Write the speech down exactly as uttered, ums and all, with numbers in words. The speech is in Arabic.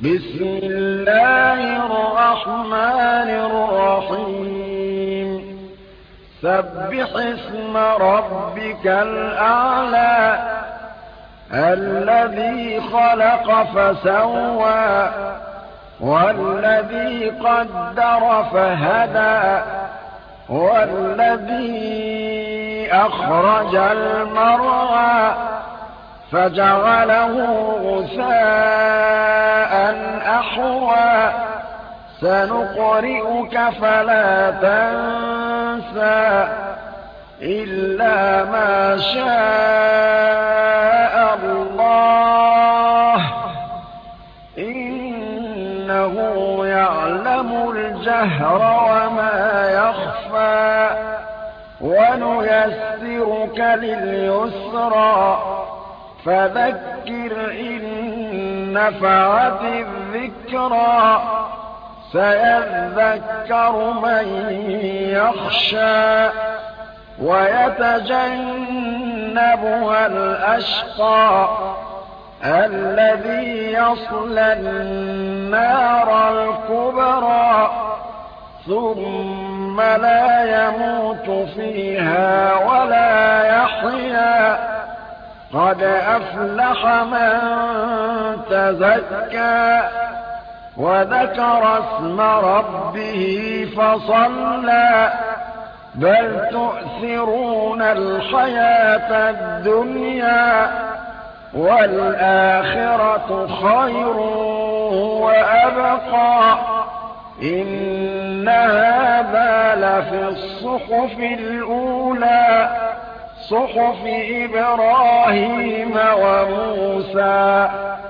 بسم الله الرحمن الرحيم سبح اسم ربك الأعلى الذي خلق فسوى والذي قدر فهدى والذي أخرج المرعى فجعله غثاء أحوى سنقرئك فلا تنسى إلا ما شاء الله إنه يعلم الجهر وما يخفى ونيسرك لليسرى فذكر إن نفعت الذكرى سيذكر من يخشى ويتجنبها الأشقى الذي يصلى النار الكبرى ثم لا يموت فيها ولا يحيا قد أفلح من تزكى وذكر اسم ربه فصلى بل تؤثرون الحياة الدنيا والآخرة خير وأبقى إن هذا لفي الصحف الأولى صحف إبراهيم وموسى